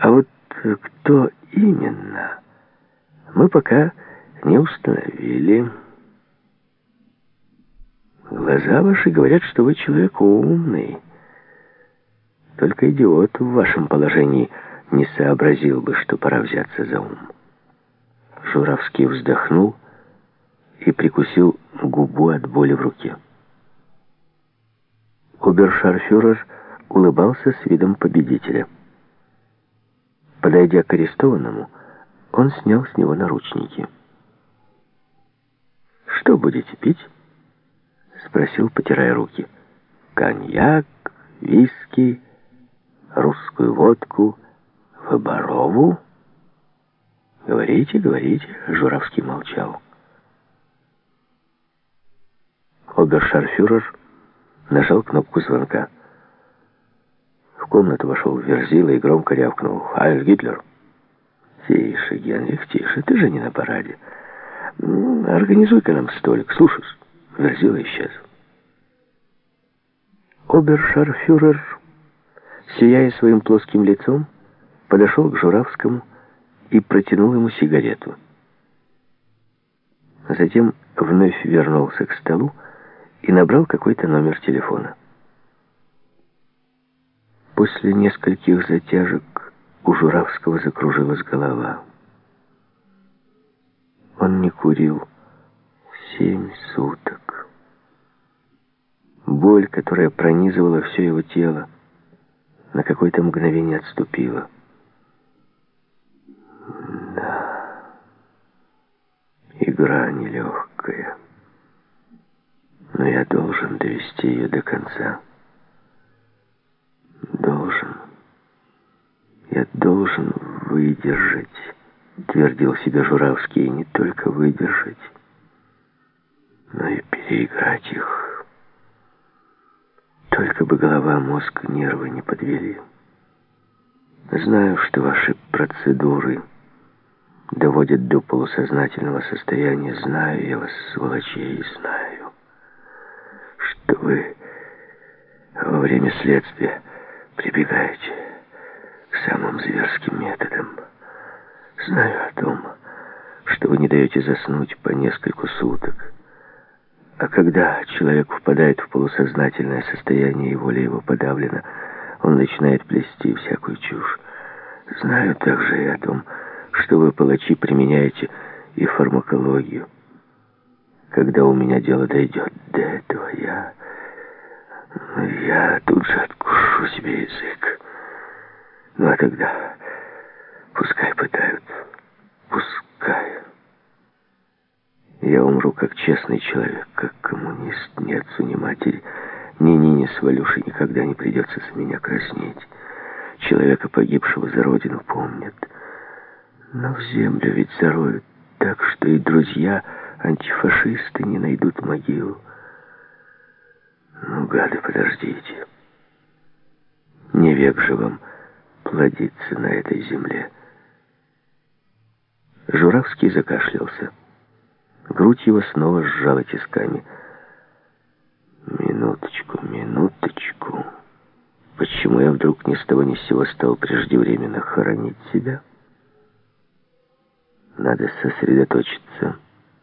А вот кто именно, мы пока не установили. Глаза ваши говорят, что вы человек умный. Только идиот в вашем положении не сообразил бы, что пора взяться за ум. Журавский вздохнул и прикусил губу от боли в руке. Обершарфюрер улыбался с видом победителя. Подойдя к арестованному, он снял с него наручники. «Что будете пить?» — спросил, потирая руки. «Коньяк, виски, русскую водку, Выборову?» «Говорите, говорите», — Журавский молчал. Обершарфюрер нажал кнопку звонка. В комнату вошел Верзила и громко рявкнул: «Хайль Гитлер!» «Тише, Генрих, тише, ты же не на параде. Организуй-ка нам столик, слушаюсь». Верзила исчез. Обершарфюрер, сияя своим плоским лицом, подошел к Журавскому и протянул ему сигарету. Затем вновь вернулся к столу и набрал какой-то номер телефона. После нескольких затяжек у Журавского закружилась голова. Он не курил 7 суток. Боль, которая пронизывала все его тело, на какое-то мгновение отступила. Да, игра нелегкая, но я должен довести ее до конца. Я должен выдержать, твердил себе Журавский, и не только выдержать, но и переиграть их. Только бы голова, мозг, нервы не подвели. Знаю, что ваши процедуры доводят до полусознательного состояния. Знаю я вас, сволочей, знаю, что вы во время следствия прибегаете к самым зверским методам. Знаю о том, что вы не даете заснуть по несколько суток. А когда человек впадает в полусознательное состояние и воля его подавлена, он начинает плести всякую чушь. Знаю также и о том, что вы, палачи, применяете и фармакологию. Когда у меня дело дойдет до этого, я тут же откушу себе язык. Ну а тогда пускай пытают, пускай. Я умру как честный человек, как коммунист. Ни отцу, ни матери, ни Нине с Валюшей никогда не придется с меня краснеть. Человека, погибшего за родину, помнят. Но в землю ведь зароют так, что и друзья, антифашисты, не найдут могилу. Ну, гады, подождите. Не век же вам плодиться на этой земле. Журавский закашлялся. Грудь его снова сжала тисками. Минуточку. Почему я вдруг ни с того ни с сего стал преждевременно хоронить себя? Надо сосредоточиться.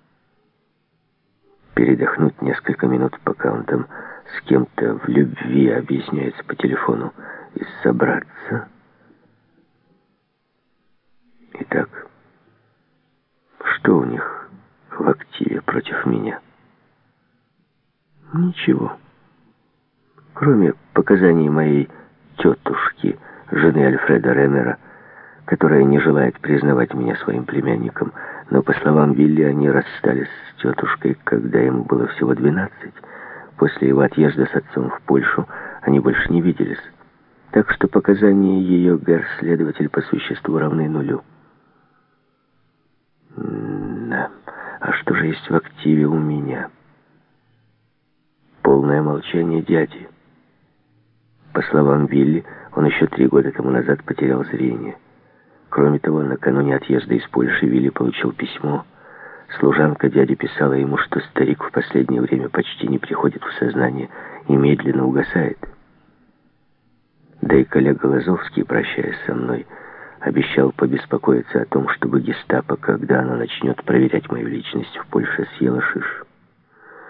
Передохнуть несколько минут, пока он там с кем-то в любви объясняется по телефону, и собраться. Итак, что у них в активе против меня? Ничего. Кроме показаний моей тетушки, жены Альфреда Ремера, которая не желает признавать меня своим племянником, но, по словам Вилли, они расстались с тетушкой, когда ему было всего 12. После его отъезда с отцом в Польшу они больше не виделись. Так что показания ее герр-следователь по существу равны нулю. Да, а что же есть в активе у меня? Полное молчание дяди. По словам Вилли, он еще 3 года тому назад потерял зрение. Кроме того, накануне отъезда из Польши Вилли получил письмо. Служанка дяди писала ему, что старик в последнее время почти не приходит в сознание и медленно угасает. Да и коллега Лазовский, прощаясь со мной, обещал побеспокоиться о том, чтобы гестапо, когда оно начнет проверять мою личность в Польше, съело шиш.